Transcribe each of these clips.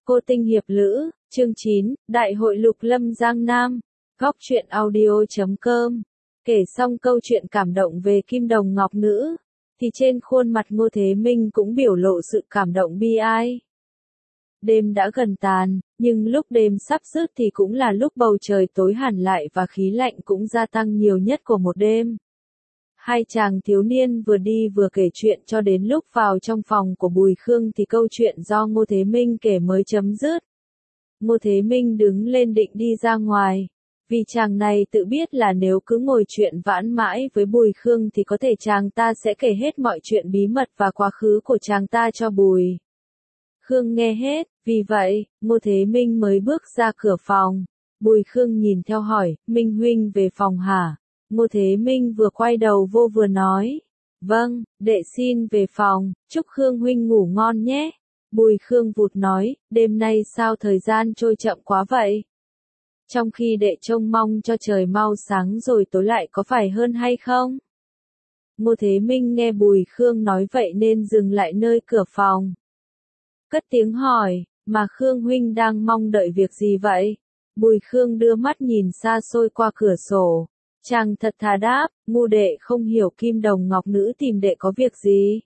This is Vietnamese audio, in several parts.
Cô tinh hiệp lữ, chương 9, Đại hội Lục Lâm Giang Nam, góc truyện audio.com. Kể xong câu chuyện cảm động về Kim Đồng Ngọc Nữ, thì trên khuôn mặt Ngô Thế Minh cũng biểu lộ sự cảm động bi ai. Đêm đã gần tàn, nhưng lúc đêm sắp dứt thì cũng là lúc bầu trời tối hẳn lại và khí lạnh cũng gia tăng nhiều nhất của một đêm. Hai chàng thiếu niên vừa đi vừa kể chuyện cho đến lúc vào trong phòng của Bùi Khương thì câu chuyện do Ngô Thế Minh kể mới chấm dứt. Ngô Thế Minh đứng lên định đi ra ngoài, vì chàng này tự biết là nếu cứ ngồi chuyện vãn mãi với Bùi Khương thì có thể chàng ta sẽ kể hết mọi chuyện bí mật và quá khứ của chàng ta cho Bùi Khương nghe hết, vì vậy, Ngô Thế Minh mới bước ra cửa phòng. Bùi Khương nhìn theo hỏi, Minh huynh về phòng hả? Ngô Thế Minh vừa quay đầu vô vừa nói, vâng, đệ xin về phòng, chúc Khương huynh ngủ ngon nhé. Bùi Khương vụt nói, đêm nay sao thời gian trôi chậm quá vậy? Trong khi đệ trông mong cho trời mau sáng rồi tối lại có phải hơn hay không? Ngô Thế Minh nghe Bùi Khương nói vậy nên dừng lại nơi cửa phòng. Cất tiếng hỏi, mà Khương huynh đang mong đợi việc gì vậy? Bùi Khương đưa mắt nhìn xa xôi qua cửa sổ. Chàng thật thà đáp, ngu đệ không hiểu Kim Đồng Ngọc Nữ tìm đệ có việc gì.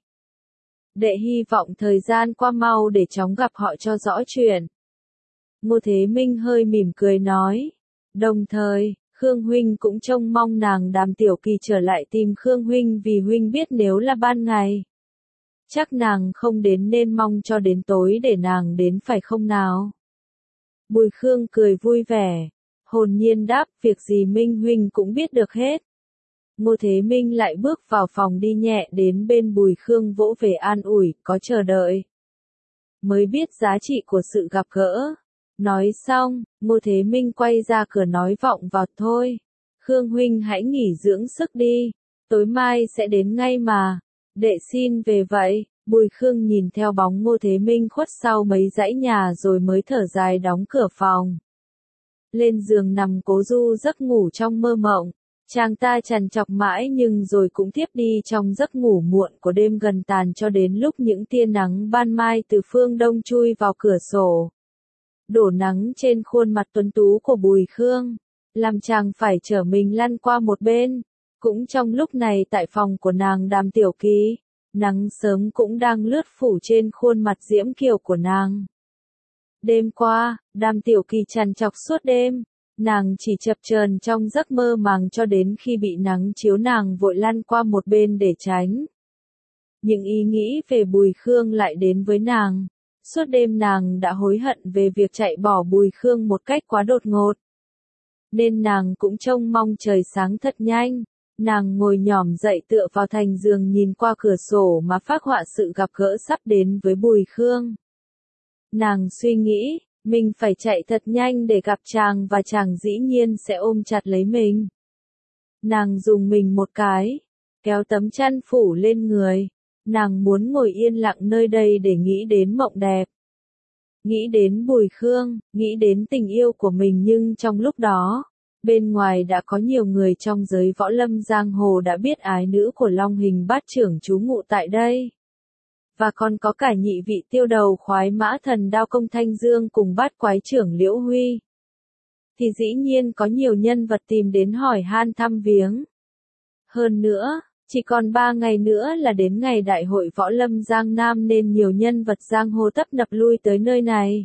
Đệ hy vọng thời gian qua mau để chóng gặp họ cho rõ chuyện. Ngô Thế Minh hơi mỉm cười nói. Đồng thời, Khương huynh cũng trông mong nàng Đàm Tiểu Kỳ trở lại tìm Khương huynh vì huynh biết nếu là ban ngày, chắc nàng không đến nên mong cho đến tối để nàng đến phải không nào? Bùi Khương cười vui vẻ, hồn nhiên đáp, việc gì Minh huynh cũng biết được hết. Ngô Thế Minh lại bước vào phòng đi nhẹ đến bên Bùi Khương vỗ về an ủi, có chờ đợi mới biết giá trị của sự gặp gỡ. Nói xong, Ngô Thế Minh quay ra cửa nói vọng vào, thôi, Khương huynh hãy nghỉ dưỡng sức đi, tối mai sẽ đến ngay mà. Đệ xin về vậy. Bùi Khương nhìn theo bóng Ngô Thế Minh khuất sau mấy dãy nhà rồi mới thở dài đóng cửa phòng. Lên giường nằm cố du giấc ngủ trong mơ mộng. Chàng ta trằn trọc mãi nhưng rồi cũng tiếp đi trong giấc ngủ muộn của đêm gần tàn cho đến lúc những tia nắng ban mai từ phương đông chui vào cửa sổ, đổ nắng trên khuôn mặt tuấn tú của Bùi Khương, làm chàng phải trở mình lăn qua một bên. Cũng trong lúc này tại phòng của nàng Đàm Tiểu Kỳ, nắng sớm cũng đang lướt phủ trên khuôn mặt diễm kiều của nàng. Đêm qua, Đàm Tiểu Kỳ trằn trọc suốt đêm, nàng chỉ chập chờn trong giấc mơ màng cho đến khi bị nắng chiếu nàng vội lăn qua một bên để tránh. Những ý nghĩ về Bùi Khương lại đến với nàng. Suốt đêm nàng đã hối hận về việc chạy bỏ Bùi Khương một cách quá đột ngột. Nên nàng cũng trông mong trời sáng thật nhanh. Nàng ngồi nhỏm dậy tựa vào thành giường nhìn qua cửa sổ mà phác họa sự gặp gỡ sắp đến với Bùi Khương. Nàng suy nghĩ, mình phải chạy thật nhanh để gặp chàng và chàng dĩ nhiên sẽ ôm chặt lấy mình. Nàng dùng mình một cái, kéo tấm chăn phủ lên người. Nàng muốn ngồi yên lặng nơi đây để nghĩ đến mộng đẹp. Nghĩ đến Bùi Khương, nghĩ đến tình yêu của mình nhưng trong lúc đó, bên ngoài đã có nhiều người trong giới võ lâm giang hồ đã biết ái nữ của Long Hình Bát trưởng trú ngụ tại đây. Và còn có cả nhị vị tiêu đầu khoái mã thần Đao Công Thanh Dương cùng bát quái trưởng Liễu Huy. Thì dĩ nhiên có nhiều nhân vật tìm đến hỏi han thăm viếng. Hơn nữa, chỉ còn 3 ngày nữa là đến ngày Đại hội Võ Lâm Giang Nam nên nhiều nhân vật giang hồ tấp nập lui tới nơi này.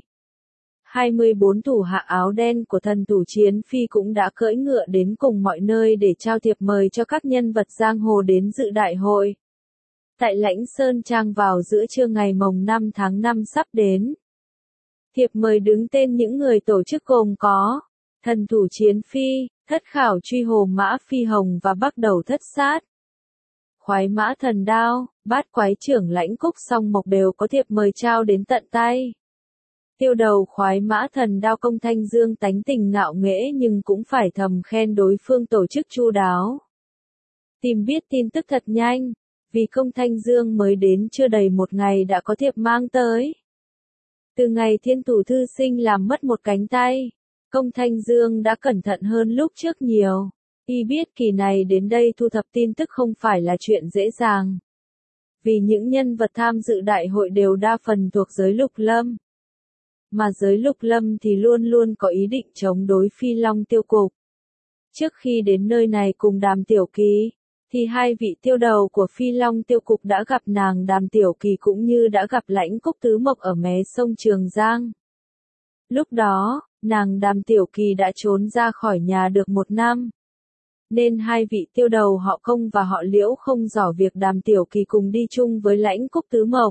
24 thủ hạ áo đen của thần thủ Chiến Phi cũng đã cưỡi ngựa đến cùng mọi nơi để trao thiệp mời cho các nhân vật giang hồ đến dự đại hội. Tại Lãnh Sơn Trang vào giữa trưa ngày mồng 5 tháng 5 sắp đến. Thiệp mời đứng tên những người tổ chức gồm có thần thủ Chiến Phi, Thất Khảo Truy Hồ Mã Phi Hồng và Bắc Đầu Thất Sát. Khoái mã thần Đao, bát quái trưởng Lãnh Cúc Song Mộc đều có thiệp mời trao đến tận tay. Tiêu đầu khoái mã thần Đao Công Thanh Dương tánh tình ngạo nghễ nhưng cũng phải thầm khen đối phương tổ chức chu đáo. Tìm biết tin tức thật nhanh, vì Công Thanh Dương mới đến chưa đầy một ngày đã có thiệp mang tới. Từ ngày Thiên Thủ Thư Sinh làm mất một cánh tay, Công Thanh Dương đã cẩn thận hơn lúc trước nhiều. Y biết kỳ này đến đây thu thập tin tức không phải là chuyện dễ dàng. Vì những nhân vật tham dự đại hội đều đa phần thuộc giới lục lâm. mà giới Lục Lâm thì luôn luôn có ý định chống đối Phi Long Tiêu Cục. Trước khi đến nơi này cùng Đàm Tiểu Kỳ, thì hai vị tiêu đầu của Phi Long Tiêu Cục đã gặp nàng Đàm Tiểu Kỳ cũng như đã gặp Lãnh Cúc Tứ Mộc ở mé sông Trường Giang. Lúc đó, nàng Đàm Tiểu Kỳ đã trốn ra khỏi nhà được 1 năm. Nên hai vị tiêu đầu họ Công và họ Liễu không giỏ việc Đàm Tiểu Kỳ cùng đi chung với Lãnh Cúc Tứ Mộc.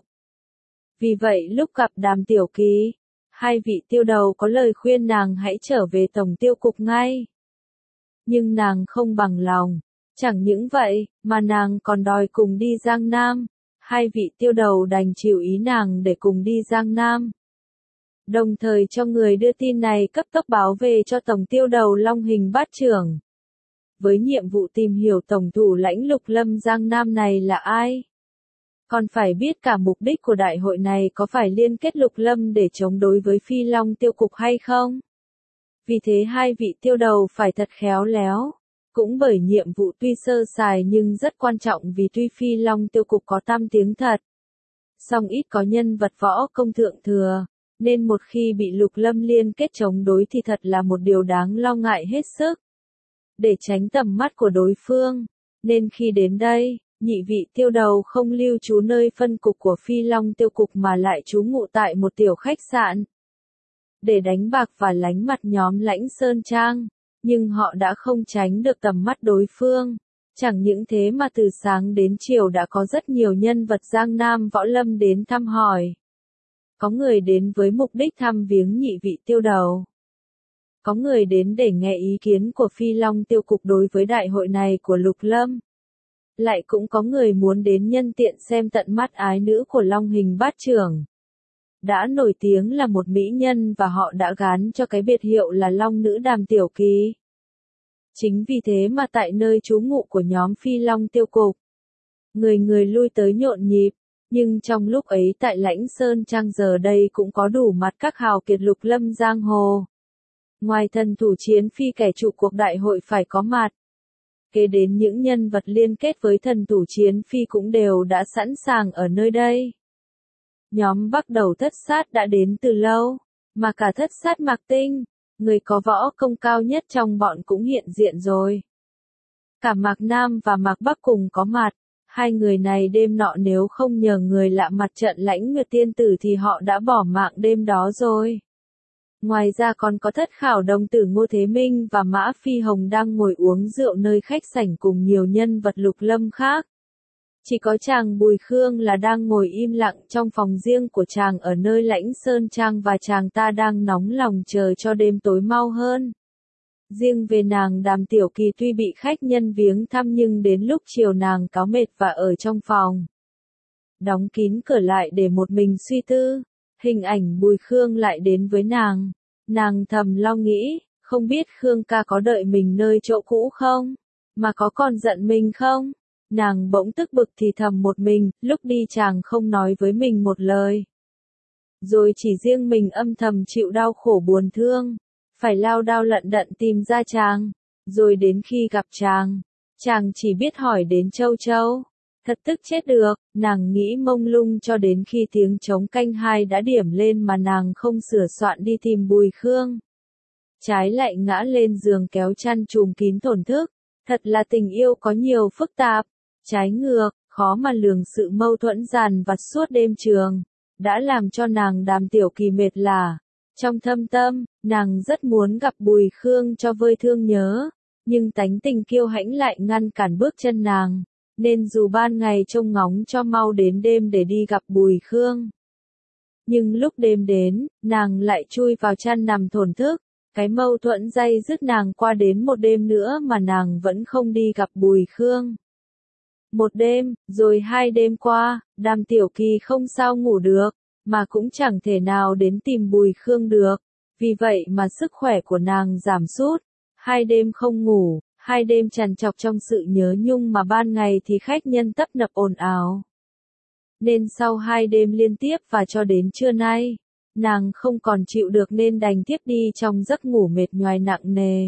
Vì vậy lúc gặp Đàm Tiểu Kỳ, hai vị tiêu đầu có lời khuyên nàng hãy trở về Tổng Tiêu Cục ngay. Nhưng nàng không bằng lòng. Chẳng những vậy, mà nàng còn đòi cùng đi Giang Nam. Hai vị tiêu đầu đành chịu ý nàng để cùng đi Giang Nam. Đồng thời cho người đưa tin này cấp tốc báo về cho Tổng Tiêu đầu Long Hình Bát Trưởng. Với nhiệm vụ tìm hiểu Tổng thủ lãnh Lục Lâm Giang Nam này là ai. Còn phải biết cả mục đích của đại hội này có phải liên kết Lục Lâm để chống đối với Phi Long Tiêu Cục hay không. Vì thế hai vị tiêu đầu phải thật khéo léo. Cũng bởi nhiệm vụ tuy sơ sài nhưng rất quan trọng vì tuy Phi Long Tiêu Cục có tam tiếng thật. Song ít có nhân vật võ công thượng thừa, nên một khi bị Lục Lâm liên kết chống đối thì thật là một điều đáng lo ngại hết sức. Để tránh tầm mắt của đối phương, nên khi đến đây, nhị vị tiêu đầu không lưu trú nơi phân cục của Phi Long Tiêu Cục mà lại trú ngụ tại một tiểu khách sạn. Để đánh bạc và lánh mặt nhóm Lãnh Sơn Trang. Nhưng họ đã không tránh được tầm mắt đối phương. Chẳng những thế mà từ sáng đến chiều đã có rất nhiều nhân vật Giang Nam Võ Lâm đến thăm hỏi. Có người đến với mục đích thăm viếng nhị vị tiêu đầu. Có người đến để nghe ý kiến của Phi Long Tiêu Cục đối với đại hội này của Lục Lâm. Lại cũng có người muốn đến nhân tiện xem tận mắt ái nữ của Long Hình Bát Trưởng. Đã nổi tiếng là một mỹ nhân và họ đã gán cho cái biệt hiệu là Long Nữ Đàm Tiểu Kỳ. Chính vì thế mà tại nơi trú ngụ của nhóm Phi Long Tiêu Cục, người người lui tới nhộn nhịp, nhưng trong lúc ấy tại Lãnh Sơn Trang giờ đây cũng có đủ mặt các hào kiệt Lục Lâm giang hồ. Ngoài thần thủ chiến phi kẻ trụ cuộc đại hội phải có mặt, kế đến những nhân vật liên kết với thần thủ chiến phi cũng đều đã sẵn sàng ở nơi đây. Nhóm bắt đầu thất sát đã đến từ lâu, mà cả thất sát Mạc Tinh, người có võ công cao nhất trong bọn cũng hiện diện rồi. Cả Mạc Nam và Mạc Bắc cùng có mặt, hai người này đêm nọ nếu không nhờ người lạ mặt trận Lãnh Nguyệt Tiên Tử thì họ đã bỏ mạng đêm đó rồi. Ngoài ra còn có thất khảo đồng tử Ngô Thế Minh và Mã Phi Hồng đang ngồi uống rượu nơi khách sảnh cùng nhiều nhân vật Lục Lâm khác. Chỉ có chàng Bùi Khương là đang ngồi im lặng trong phòng riêng của chàng ở nơi Lãnh Sơn Trang và chàng ta đang nóng lòng chờ cho đêm tối mau hơn. Riêng về nàng Đàm Tiểu Kỳ tuy bị khách nhân viếng thăm nhưng đến lúc chiều nàng cáo mệt và ở trong phòng. Đóng kín cửa lại để một mình suy tư, hình ảnh Bùi Khương lại đến với nàng. Nàng thầm lo nghĩ, không biết Khương ca có đợi mình nơi chỗ cũ không? Mà có còn giận mình không? Nàng bỗng tức bực thì thầm một mình, lúc đi chàng không nói với mình một lời. Rồi chỉ riêng mình âm thầm chịu đau khổ buồn thương, phải lao đao lận đận tìm ra chàng. Rồi đến khi gặp chàng chỉ biết hỏi đến Châu Châu. Thật tức chết được, nàng nghĩ mông lung cho đến khi tiếng trống canh 2 đã điểm lên mà nàng không sửa soạn đi tìm Bùi Khương. Trái lại ngã lên giường kéo chăn trùm kín thổn thức. Thật là tình yêu có nhiều phức tạp. Trái ngược, khó mà lường sự mâu thuẫn dằn vặt suốt đêm trường, đã làm cho nàng Đàm Tiểu Kỳ mệt lả. Trong thâm tâm, nàng rất muốn gặp Bùi Khương cho vơi thương nhớ, nhưng tánh tình kiêu hãnh lại ngăn cản bước chân nàng, nên dù ban ngày trông ngóng cho mau đến đêm để đi gặp Bùi Khương. Nhưng lúc đêm đến, nàng lại chui vào chăn nằm thổn thức, cái mâu thuẫn day dứt nàng qua đến một đêm nữa mà nàng vẫn không đi gặp Bùi Khương. Một đêm, rồi 2 đêm qua, Đàm Tiểu Kỳ không sao ngủ được, mà cũng chẳng thể nào đến tìm Bùi Khương được. Vì vậy mà sức khỏe của nàng giảm sút. 2 đêm không ngủ, 2 đêm trằn trọc trong sự nhớ nhung mà ban ngày thì khách nhân tấp nập ồn ào. Nên sau 2 đêm liên tiếp và cho đến trưa nay, nàng không còn chịu được nên đành tiếp đi trong giấc ngủ mệt nhoài nặng nề.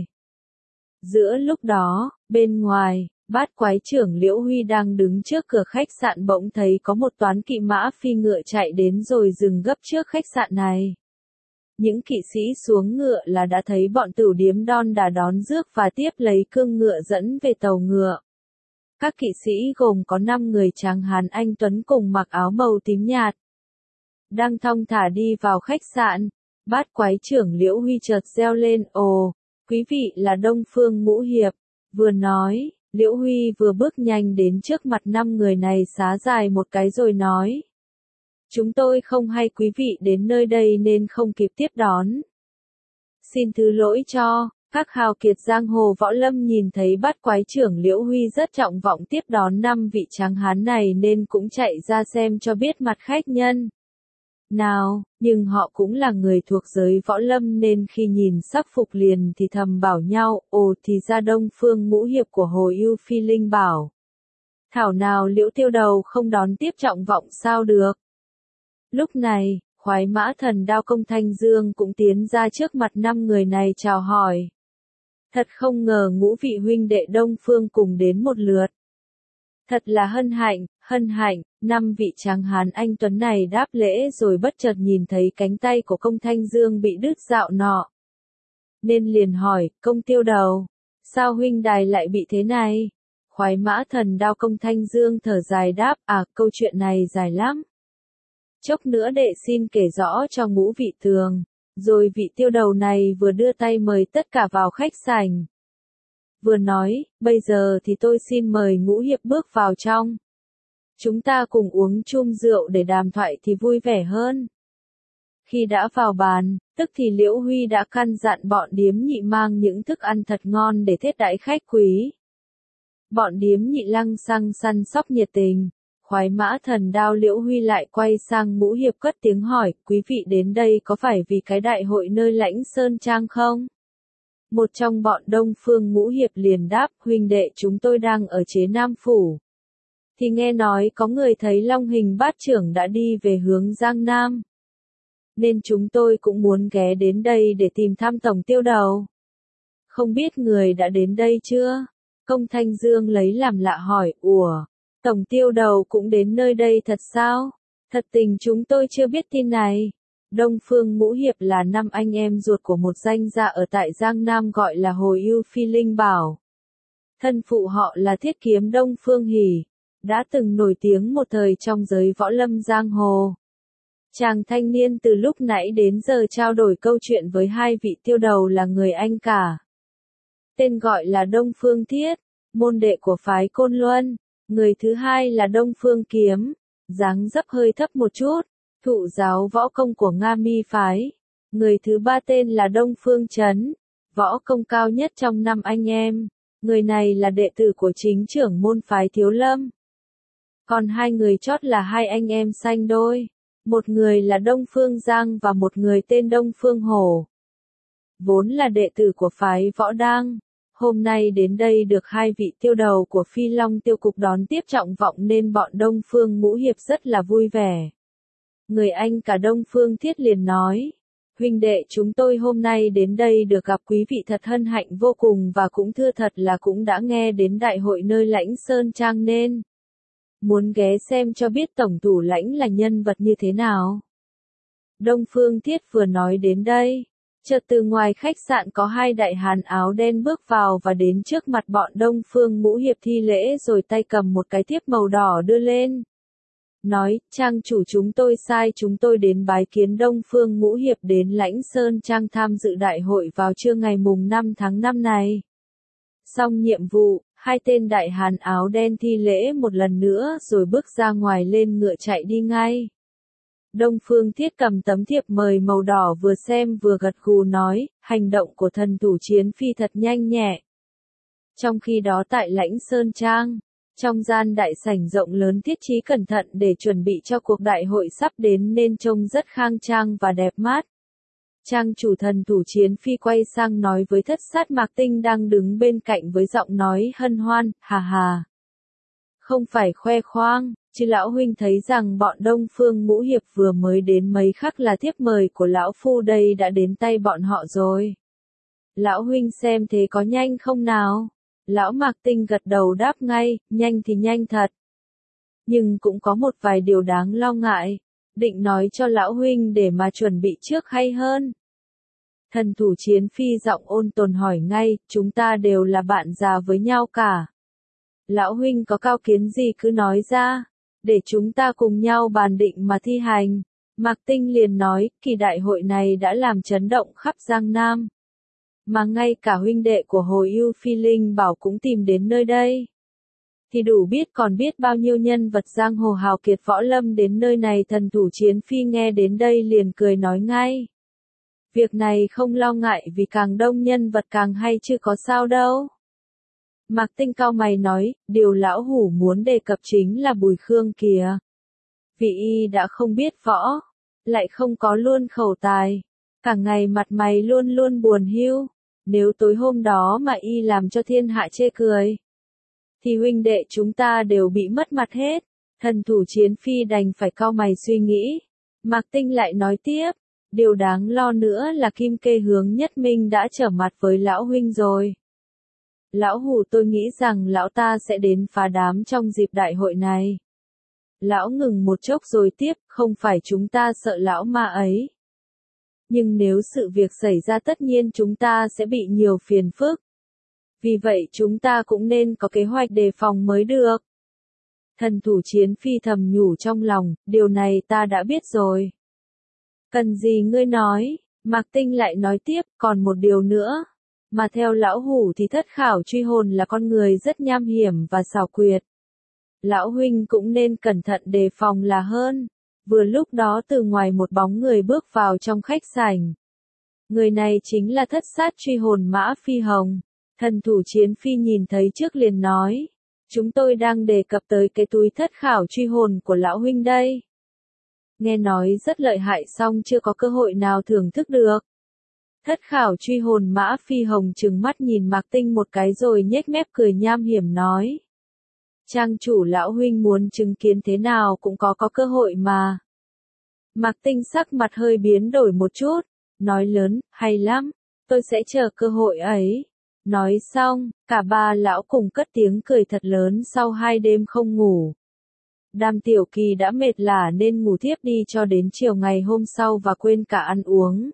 Giữa lúc đó, bên ngoài, Bát Quái trưởng Liễu Huy đang đứng trước cửa khách sạn bỗng thấy có một toán kỵ mã phi ngựa chạy đến rồi dừng gấp trước khách sạn này. Những kỵ sĩ xuống ngựa là đã thấy bọn tửu điếm đon đả đón rước và tiếp lấy cương ngựa dẫn về tàu ngựa. Các kỵ sĩ gồm có 5 người tráng hán anh tuấn cùng mặc áo màu tím nhạt. Đang thong thả đi vào khách sạn, bát quái trưởng Liễu Huy chợt reo lên, ồ, quý vị là Đông Phương Ngũ Hiệp. Vừa nói, Liễu Huy vừa bước nhanh đến trước mặt 5 người này xá dài một cái rồi nói. Chúng tôi không hay quý vị đến nơi đây nên không kịp tiếp đón. Xin thứ lỗi cho. Các hào kiệt giang hồ võ lâm nhìn thấy bát quái trưởng Liễu Huy rất trọng vọng tiếp đón 5 vị tráng hán này nên cũng chạy ra xem cho biết mặt khách nhân nào, nhưng họ cũng là người thuộc giới võ lâm nên khi nhìn sắc phục liền thì thầm bảo nhau, ồ thì ra Đông Phương Ngũ Hiệp của Hồ Ưu Phi Linh Bảo. Thảo nào Liễu Tiêu Đầu không đón tiếp trọng vọng sao được. Lúc này, khoái mã thần Đao Công Thanh Dương cũng tiến ra trước mặt 5 người này chào hỏi. Thật không ngờ ngũ vị huynh đệ Đông Phương cùng đến một lượt. Thật là hân hạnh, 5 vị tráng hán anh tuấn này đáp lễ rồi bất chợt nhìn thấy cánh tay của Công Thanh Dương bị đứt dạo nọ. Nên liền hỏi, Công Tiêu Đầu, sao huynh đài lại bị thế này? Khoái mã thần Đao Công Thanh Dương thở dài đáp, câu chuyện này dài lắm. Chốc nữa đệ xin kể rõ cho ngũ vị tường. Rồi vị tiêu đầu này vừa đưa tay mời tất cả vào khách sảnh. Vừa nói, bây giờ thì tôi xin mời Ngũ Hiệp bước vào trong. Chúng ta cùng uống chung rượu để đàm thoại thì vui vẻ hơn. Khi đã vào bàn, tức thì Liễu Huy đã căn dặn bọn điếm nhị mang những thức ăn thật ngon để thiết đãi khách quý. Bọn điếm nhị lăng xăng săn sóc nhiệt tình. Khoái mã thần Đao Liễu Huy lại quay sang Ngũ Hiệp cất tiếng hỏi, quý vị đến đây có phải vì cái đại hội nơi Lãnh Sơn Trang không? Một trong bọn Đông Phương Ngũ Hiệp liền đáp, huynh đệ chúng tôi đang ở Chế Nam Phủ. Thì nghe nói có người thấy Long Hình Bát Trưởng đã đi về hướng Giang Nam. Nên chúng tôi cũng muốn ghé đến đây để tìm thăm Tổng Tiêu Đầu. Không biết người đã đến đây chưa? Công Thanh Dương lấy làm lạ hỏi, ủa? Tổng Tiêu Đầu cũng đến nơi đây thật sao? Thật tình chúng tôi chưa biết tin này. Đông Phương Ngũ Hiệp là 5 anh em ruột của một danh gia ở tại Giang Nam gọi là Hồ Ưu Phi Linh Bảo. Thân phụ họ là Thiết Kiếm Đông Phương Hỉ, đã từng nổi tiếng một thời trong giới võ lâm giang hồ. Chàng thanh niên từ lúc nãy đến giờ trao đổi câu chuyện với 2 vị tiêu đầu là người Anh cả. Tên gọi là Đông Phương Thiết, môn đệ của phái Côn Luân. Người thứ hai là Đông Phương Kiếm, dáng dấp hơi thấp một chút, thụ giáo võ công của Nga Mi phái. Người thứ ba tên là Đông Phương Trấn, võ công cao nhất trong 5 anh em. Người này là đệ tử của chính trưởng môn phái Thiếu Lâm. Còn 2 người chót là 2 anh em sanh đôi. Một người là Đông Phương Giang và một người tên Đông Phương Hổ. Vốn là đệ tử của phái Võ Đang. Hôm nay đến đây được 2 vị tiêu đầu của Phi Long Tiêu Cục đón tiếp trọng vọng nên bọn Đông Phương Ngũ Hiệp rất là vui vẻ. Người Anh cả Đông Phương Thiết liền nói, huynh đệ chúng tôi hôm nay đến đây được gặp quý vị thật hân hạnh vô cùng và cũng thưa thật là cũng đã nghe đến đại hội nơi Lãnh Sơn Trang nên muốn ghé xem cho biết tổng thủ lãnh là nhân vật như thế nào. Đông Phương Thiết vừa nói đến đây, chợt từ ngoài khách sạn có 2 đại hán áo đen bước vào và đến trước mặt bọn Đông Phương Ngũ Hiệp thi lễ rồi tay cầm một cái thiếp màu đỏ đưa lên. Nói, trang chủ chúng tôi sai chúng tôi đến bái kiến Đông Phương Ngũ Hiệp đến Lãnh Sơn Trang tham dự đại hội vào trưa ngày mùng 5 tháng 5 này. Xong nhiệm vụ, 2 tên đại hán áo đen thi lễ một lần nữa rồi bước ra ngoài lên ngựa chạy đi ngay. Đông Phương Thiết cầm tấm thiệp mời màu đỏ vừa xem vừa gật gù nói, hành động của thần thủ Chiến Phi thật nhanh nhẹ. Trong khi đó tại Lãnh Sơn Trang, trong gian đại sảnh rộng lớn thiết trí cẩn thận để chuẩn bị cho cuộc đại hội sắp đến nên trông rất khang trang và đẹp mắt. Trang chủ thần thủ Chiến Phi quay sang nói với Thất Sát Mạc Tinh đang đứng bên cạnh với giọng nói hân hoan, hà hà. Không phải khoe khoang, chứ lão huynh thấy rằng bọn Đông Phương Ngũ Hiệp vừa mới đến mấy khắc là thiếp mời của lão phu đây đã đến tay bọn họ rồi. Lão huynh xem thế có nhanh không nào? Lão Mạc Tinh gật đầu đáp ngay, nhanh thì nhanh thật. Nhưng cũng có một vài điều đáng lo ngại, định nói cho lão huynh để mà chuẩn bị trước hay hơn. Thần thủ Chiến Phi giọng ôn tồn hỏi ngay, chúng ta đều là bạn già với nhau cả. Lão huynh có cao kiến gì cứ nói ra, để chúng ta cùng nhau bàn định mà thi hành. Mạc Tinh liền nói, kỳ đại hội này đã làm chấn động khắp Giang Nam. Mà ngay cả huynh đệ của Hồ Ưu Phi Linh Bảo cũng tìm đến nơi đây. Thì đủ biết còn biết bao nhiêu nhân vật giang hồ hào kiệt võ lâm đến nơi này. Thần thủ Chiến Phi nghe đến đây liền cười nói ngay. Việc này không lo ngại vì càng đông nhân vật càng hay chứ có sao đâu. Mạc Tinh cau mày nói, điều lão hủ muốn đề cập chính là Bùi Khương kìa. Vì y đã không biết võ, lại không có luôn khẩu tài, cả ngày mặt mày luôn luôn buồn hiu. Nếu tối hôm đó mà y làm cho thiên hạ chê cười, thì huynh đệ chúng ta đều bị mất mặt hết. Thần thủ Chiến Phi đành phải cau mày suy nghĩ. Mạc Tinh lại nói tiếp, điều đáng lo nữa là Kim Kê Hướng Nhất Minh đã trở mặt với lão huynh rồi. Lão hủ tôi nghĩ rằng lão ta sẽ đến phá đám trong dịp đại hội này. Lão ngừng một chốc rồi tiếp, không phải chúng ta sợ lão ma ấy. Nhưng nếu sự việc xảy ra tất nhiên chúng ta sẽ bị nhiều phiền phức. Vì vậy chúng ta cũng nên có kế hoạch đề phòng mới được. Thần thủ Chiến Phi thầm nhủ trong lòng, điều này ta đã biết rồi. Cần gì ngươi nói, Mạc Tinh lại nói tiếp, còn một điều nữa. Mà theo lão hủ thì Thất Khảo Truy Hồn là con người rất nham hiểm và xảo quyệt. Lão huynh cũng nên cẩn thận đề phòng là hơn. Vừa lúc đó từ ngoài một bóng người bước vào trong khách sảnh. Người này chính là Thất Sát Truy Hồn Mã Phi Hồng. Thần thủ Chiến Phi nhìn thấy trước liền nói. Chúng tôi đang đề cập tới cái túi Thất Khảo Truy Hồn của lão huynh đây. Nghe nói rất lợi hại song chưa có cơ hội nào thưởng thức được. Thất Khảo Truy Hồn Mã Phi Hồng trừng mắt nhìn Mạc Tinh một cái rồi nhếch mép cười nham hiểm nói. Trang chủ lão huynh muốn chứng kiến thế nào cũng có cơ hội mà. Mạc Tinh sắc mặt hơi biến đổi một chút, nói lớn, hay lắm, tôi sẽ chờ cơ hội ấy. Nói xong, cả ba lão cùng cất tiếng cười thật lớn sau 2 đêm không ngủ. Đàm Tiểu Kỳ đã mệt lả nên ngủ thiếp đi cho đến chiều ngày hôm sau và quên cả ăn uống.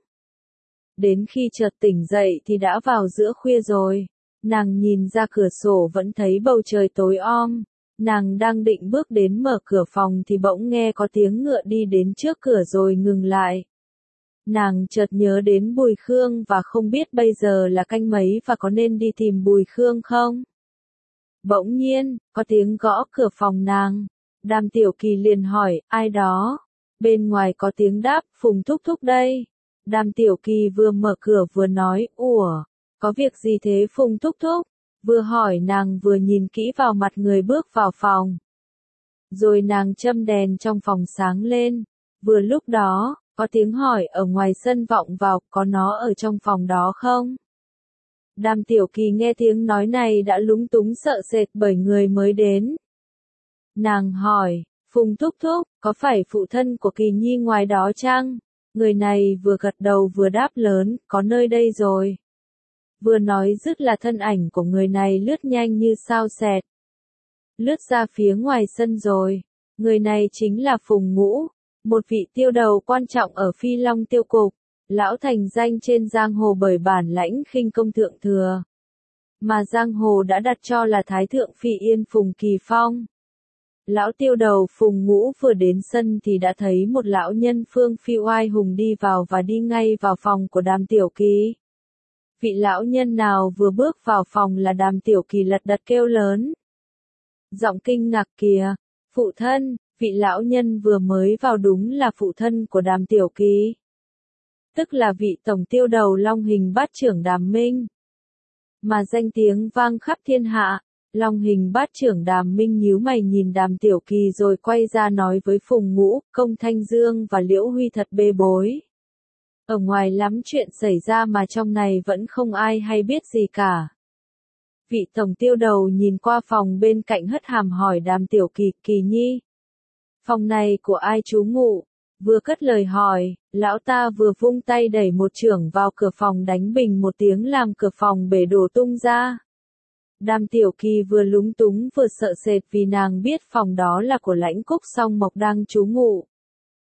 Đến khi chợt tỉnh dậy thì đã vào giữa khuya rồi. Nàng nhìn ra cửa sổ vẫn thấy bầu trời tối om. Nàng đang định bước đến mở cửa phòng thì bỗng nghe có tiếng ngựa đi đến trước cửa rồi ngừng lại. Nàng chợt nhớ đến Bùi Khương và không biết bây giờ là canh mấy và có nên đi tìm Bùi Khương không. Bỗng nhiên, có tiếng gõ cửa phòng nàng. Đàm Tiểu Kỳ liền hỏi, ai đó? Bên ngoài có tiếng đáp, Phùng thúc thúc đây. Đàm Tiểu Kỳ vừa mở cửa vừa nói, ủa, có việc gì thế Phùng thúc thúc? Vừa hỏi nàng vừa nhìn kỹ vào mặt người bước vào phòng. Rồi nàng châm đèn trong phòng sáng lên. Vừa lúc đó, có tiếng hỏi ở ngoài sân vọng vào, có nó ở trong phòng đó không? Đàm Tiểu Kỳ nghe tiếng nói này đã lúng túng sợ sệt bởi người mới đến. Nàng hỏi, Phùng thúc thúc, có phải phụ thân của Kỳ Nhi ngoài đó chăng? Người này vừa gật đầu vừa đáp lớn, có nơi đây rồi. Vừa nói dứt là thân ảnh của người này lướt nhanh như sao xẹt. Lướt ra phía ngoài sân rồi. Người này chính là Phùng Ngũ, một vị tiêu đầu quan trọng ở Phi Long Tiêu Cục. Lão thành danh trên giang hồ bởi bản lãnh khinh công thượng thừa. Mà giang hồ đã đặt cho là Thái Thượng Phi Yên Phùng Kỳ Phong. Lão tiêu đầu Phùng Ngũ vừa đến sân thì đã thấy một lão nhân phương phi oai hùng đi vào và đi ngay vào phòng của Đàm Tiểu Kỳ. Vị lão nhân nào vừa bước vào phòng là Đàm Tiểu Kỳ lật đật kêu lớn. Giọng kinh ngạc kìa, phụ thân, vị lão nhân vừa mới vào đúng là phụ thân của Đàm Tiểu Kỳ. Tức là vị tổng tiêu đầu Long Hình Bát Trưởng Đàm Minh. Mà danh tiếng vang khắp thiên hạ. Long Hình Bát Trưởng Đàm Minh nhíu mày nhìn Đàm Tiểu Kỳ rồi quay ra nói với Phùng Ngũ, Công Thanh Dương và Liễu Huy thật bê bối. Ở ngoài lắm chuyện xảy ra mà trong này vẫn không ai hay biết gì cả. Vị tổng tiêu đầu nhìn qua phòng bên cạnh hất hàm hỏi Đàm Tiểu Kỳ, Kỳ Nhi. Phòng này của ai trú ngụ? Vừa cất lời hỏi, lão ta vừa vung tay đẩy một chưởng vào cửa phòng đánh bình một tiếng làm cửa phòng bể đổ tung ra. Đàm Tiểu Kỳ vừa lúng túng vừa sợ sệt vì nàng biết phòng đó là của Lãnh Cúc Song Mộc đang trú ngụ.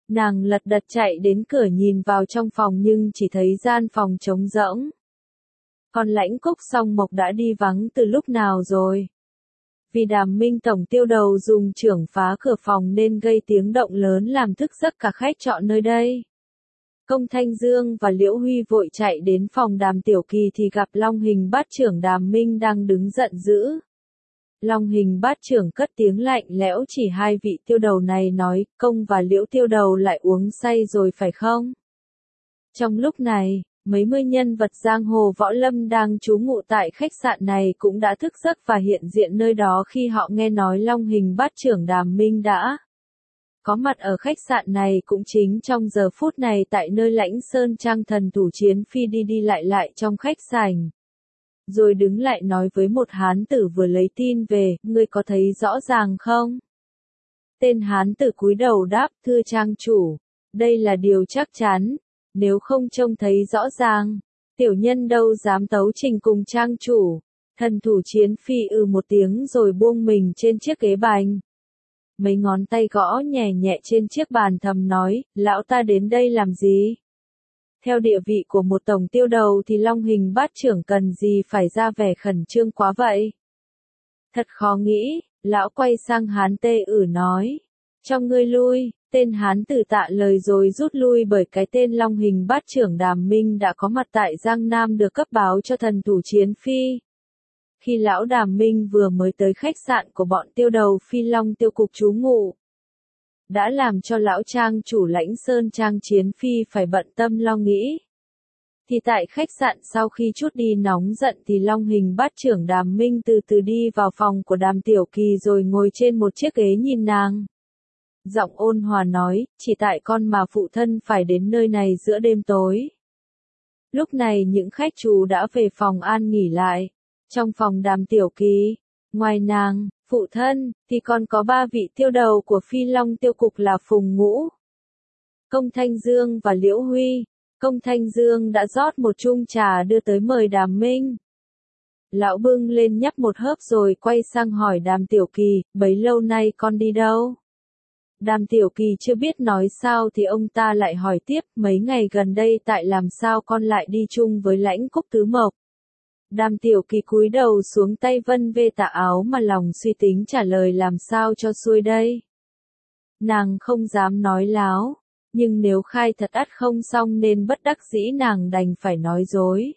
Nàng lật đật chạy đến cửa nhìn vào trong phòng nhưng chỉ thấy gian phòng trống rỗng. Còn Lãnh Cúc Song Mộc đã đi vắng từ lúc nào rồi? Vì Đàm Minh tổng tiêu đầu dùng chưởng phá cửa phòng nên gây tiếng động lớn làm thức giấc cả khách trọ nơi đây. Công Thanh Dương và Liễu Huy vội chạy đến phòng Đàm Tiểu Kỳ thì gặp Long Hình Bát Trưởng Đàm Minh đang đứng giận dữ. Long Hình Bát Trưởng cất tiếng lạnh lẽo chỉ hai vị tiêu đầu này nói, Công và Liễu tiêu đầu lại uống say rồi phải không? Trong lúc này, mấy mươi nhân vật giang hồ võ lâm đang trú ngụ tại khách sạn này cũng đã thức giấc và hiện diện nơi đó khi họ nghe nói Long Hình Bát Trưởng Đàm Minh đã có mặt ở khách sạn này cũng chính trong giờ phút này tại nơi Lãnh Sơn Trang thần thủ Chiến Phi đi đi lại trong khách sảnh. Rồi đứng lại nói với một hán tử vừa lấy tin về, ngươi có thấy rõ ràng không? Tên hán tử cúi đầu đáp, thưa trang chủ, đây là điều chắc chắn, nếu không trông thấy rõ ràng, tiểu nhân đâu dám tấu trình cùng trang chủ. Thần thủ Chiến Phi một tiếng rồi buông mình trên chiếc ghế bành. Mấy ngón tay gõ nhẹ nhẹ trên chiếc bàn thầm nói, lão ta đến đây làm gì? Theo địa vị của một tổng tiêu đầu thì Long Hình Bát Trưởng cần gì phải ra vẻ khẩn trương quá vậy? Thật khó nghĩ, lão quay sang hán tê nói. Cho ngươi lui, tên hán tử tạ lời rồi rút lui bởi cái tên Long Hình Bát Trưởng Đàm Minh đã có mặt tại Giang Nam được cấp báo cho thần thủ Chiến Phi. Khi lão Đàm Minh vừa mới tới khách sạn của bọn tiêu đầu Phi Long tiêu cục trú ngụ, đã làm cho lão trang chủ Lãnh Sơn Trang Chiến Phi phải bận tâm lo nghĩ. Thì tại khách sạn sau khi chút đi nóng giận thì Long Hình Bát Trưởng Đàm Minh từ từ đi vào phòng của Đàm Tiểu Kỳ rồi ngồi trên một chiếc ghế nhìn nàng. Giọng ôn hòa nói, chỉ tại con mà phụ thân phải đến nơi này giữa đêm tối. Lúc này những khách trú đã về phòng an nghỉ lại. Trong phòng Đàm Tiểu Kỳ, ngoài nàng, phụ thân, thì còn có ba vị tiêu đầu của Phi Long tiêu cục là Phùng Ngũ, Công Thanh Dương và Liễu Huy. Công Thanh Dương đã rót một chung trà đưa tới mời Đàm Minh. Lão bưng lên nhấp một hớp rồi quay sang hỏi Đàm Tiểu Kỳ, bấy lâu nay con đi đâu? Đàm Tiểu Kỳ chưa biết nói sao thì ông ta lại hỏi tiếp, mấy ngày gần đây tại làm sao con lại đi chung với Lãnh Cúc Tứ Mộc? Đàm Tiểu Kỳ cúi đầu xuống tay vân vê tà áo mà lòng suy tính trả lời làm sao cho xuôi đây. Nàng không dám nói láo, nhưng nếu khai thật ắt không xong nên bất đắc dĩ nàng đành phải nói dối.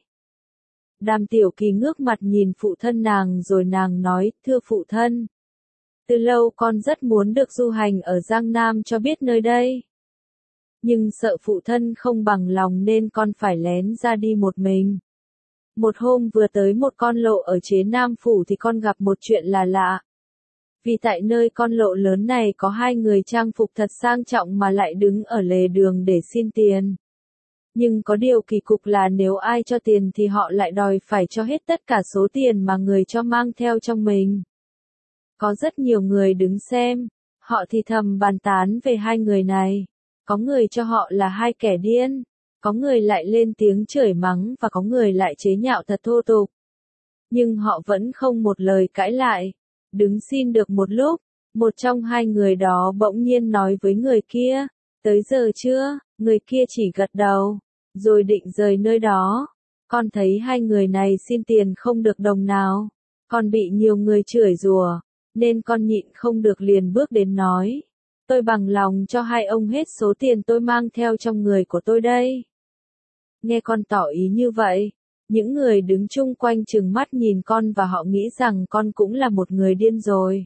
Đàm Tiểu Kỳ ngước mặt nhìn phụ thân nàng rồi nàng nói, thưa phụ thân. Từ lâu con rất muốn được du hành ở Giang Nam cho biết nơi đây. Nhưng sợ phụ thân không bằng lòng nên con phải lén ra đi một mình. Một hôm vừa tới một con lộ ở Chế Nam Phủ thì con gặp một chuyện là lạ. Vì tại nơi con lộ lớn này có hai người trang phục thật sang trọng mà lại đứng ở lề đường để xin tiền. Nhưng có điều kỳ cục là nếu ai cho tiền thì họ lại đòi phải cho hết tất cả số tiền mà người cho mang theo trong mình. Có rất nhiều người đứng xem, họ thì thầm bàn tán về hai người này. Có người cho họ là hai kẻ điên, có người lại lên tiếng chửi mắng và có người lại chế nhạo thật thô tục. Nhưng họ vẫn không một lời cãi lại. Đứng xin được một lúc, một trong hai người đó bỗng nhiên nói với người kia, tới giờ chưa? Người kia chỉ gật đầu, rồi định rời nơi đó. Con thấy hai người này xin tiền không được đồng nào, còn bị nhiều người chửi rủa, nên con nhịn không được liền bước đến nói. Tôi bằng lòng cho hai ông hết số tiền tôi mang theo trong người của tôi đây. Nghe con tỏ ý như vậy, những người đứng chung quanh trừng mắt nhìn con và họ nghĩ rằng con cũng là một người điên rồi.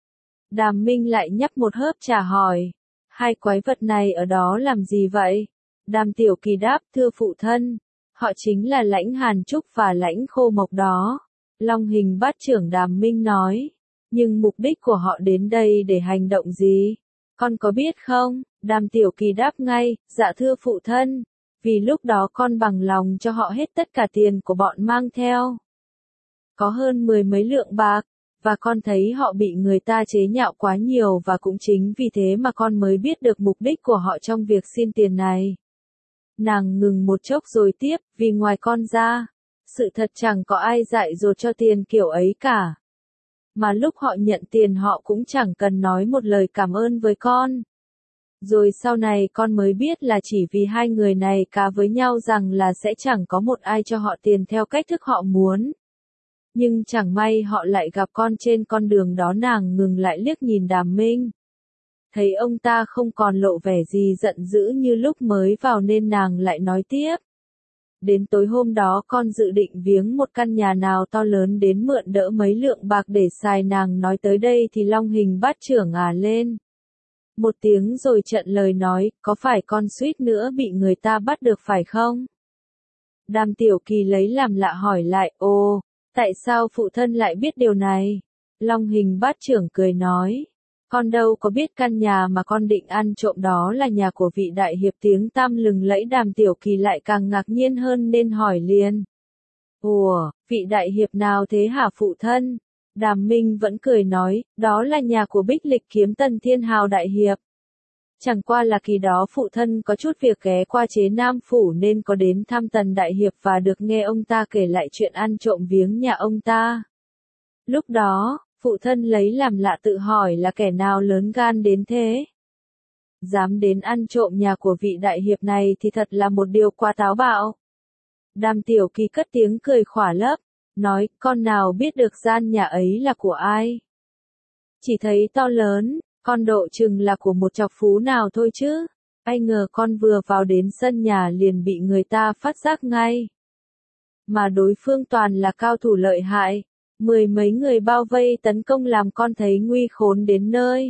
Đàm Minh lại nhấp một hớp trà hỏi, hai quái vật này ở đó làm gì vậy? Đàm Tiểu Kỳ đáp, thưa phụ thân, họ chính là Lãnh Hàn Trúc và Lãnh Khô Mộc đó. Long Hình Bát Trưởng Đàm Minh nói, nhưng mục đích của họ đến đây để hành động gì? Con có biết không? Đàm Tiểu Kỳ đáp ngay, dạ thưa phụ thân, vì lúc đó con bằng lòng cho họ hết tất cả tiền của bọn mang theo. Có hơn 10 mấy lượng bạc, và con thấy họ bị người ta chế nhạo quá nhiều và cũng chính vì thế mà con mới biết được mục đích của họ trong việc xin tiền này. Nàng ngừng một chốc rồi tiếp, vì ngoài con ra, sự thật chẳng có ai dạy dột cho tiền kiểu ấy cả. Mà lúc họ nhận tiền họ cũng chẳng cần nói một lời cảm ơn với con. Rồi sau này con mới biết là chỉ vì hai người này cá với nhau rằng là sẽ chẳng có một ai cho họ tiền theo cách thức họ muốn. Nhưng chẳng may họ lại gặp con trên con đường đó, nàng ngừng lại liếc nhìn Đàm Minh. Thấy ông ta không còn lộ vẻ gì giận dữ như lúc mới vào nên nàng lại nói tiếp. Đến tối hôm đó con dự định viếng một căn nhà nào to lớn đến mượn đỡ mấy lượng bạc để xài. Nàng nói tới đây thì Long Hình Bát Chưởng lên một tiếng rồi trận lời nói, có phải con suýt nữa bị người ta bắt được phải không? Đàm Tiểu Kỳ lấy làm lạ hỏi lại, ồ, tại sao phụ thân lại biết điều này? Long Hình Bát Chưởng cười nói, con đâu có biết căn nhà mà con định ăn trộm đó là nhà của vị đại hiệp tiếng tăm lừng lẫy. Đàm Tiểu Kỳ lại càng ngạc nhiên hơn nên hỏi liền. Ủa, vị đại hiệp nào thế hả phụ thân? Đàm Minh vẫn cười nói, đó là nhà của Bích Lịch Kiếm Tần Thiên Hào đại hiệp. Chẳng qua là kỳ đó phụ thân có chút việc ghé qua Chế Nam Phủ nên có đến thăm Tần đại hiệp và được nghe ông ta kể lại chuyện ăn trộm viếng nhà ông ta. Lúc đó, phụ thân lấy làm lạ tự hỏi là kẻ nào lớn gan đến thế. Dám đến ăn trộm nhà của vị đại hiệp này thì thật là một điều quá táo bạo. Đàm Tiểu Kỳ cất tiếng cười khỏa lấp, nói, con nào biết được gian nhà ấy là của ai. Chỉ thấy to lớn, con độ chừng là của một trọc phú nào thôi chứ. Ai ngờ con vừa vào đến sân nhà liền bị người ta phát giác ngay. Mà đối phương toàn là cao thủ lợi hại. 10 mấy người bao vây tấn công làm con thấy nguy khốn đến nơi.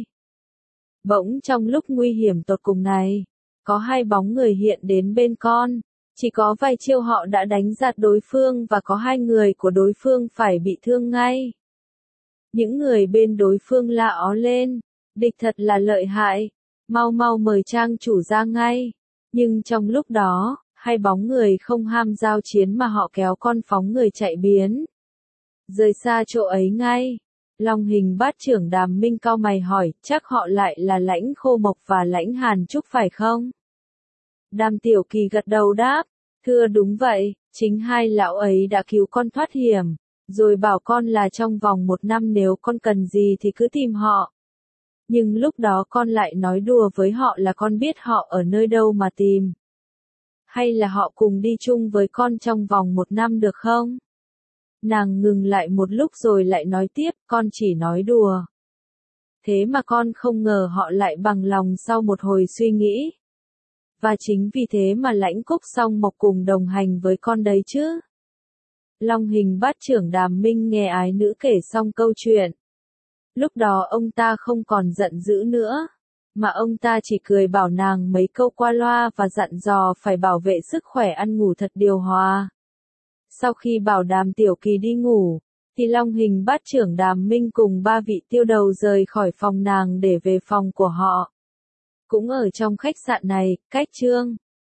Bỗng trong lúc nguy hiểm tột cùng này, có hai bóng người hiện đến bên con. Chỉ có vài chiêu họ đã đánh giạt đối phương và có hai người của đối phương phải bị thương ngay. Những người bên đối phương la ó lên, địch thật là lợi hại, mau mau mời trang chủ ra ngay. Nhưng trong lúc đó, hai bóng người không ham giao chiến mà họ kéo con phóng người chạy biến. Rời xa chỗ ấy ngay. Long Hình Bát Chưởng Đàm Minh cau mày hỏi, chắc họ lại là Lãnh Khô Mộc và Lãnh Hàn Trúc phải không? Đàm Tiểu Kỳ gật đầu đáp, thưa đúng vậy, chính hai lão ấy đã cứu con thoát hiểm, rồi bảo con là trong vòng 1 năm nếu con cần gì thì cứ tìm họ. Nhưng lúc đó con lại nói đùa với họ là con biết họ ở nơi đâu mà tìm. Hay là họ cùng đi chung với con trong vòng 1 năm được không? Nàng ngừng lại một lúc rồi lại nói tiếp, con chỉ nói đùa. Thế mà con không ngờ họ lại bằng lòng sau một hồi suy nghĩ. Và chính vì thế mà Lãnh Cúc Song Mộc cùng đồng hành với con đấy chứ. Long Hình Bát Chưởng Đàm Minh nghe ái nữ kể xong câu chuyện. Lúc đó ông ta không còn giận dữ nữa, mà ông ta chỉ cười bảo nàng mấy câu qua loa và dặn dò phải bảo vệ sức khỏe ăn ngủ thật điều hòa. Sau khi bảo Đàm Tiểu Kỳ đi ngủ, thì Long Hình Bát Chưởng Đàm Minh cùng 3 vị tiêu đầu rời khỏi phòng nàng để về phòng của họ. Cũng ở trong khách sạn này, cách chương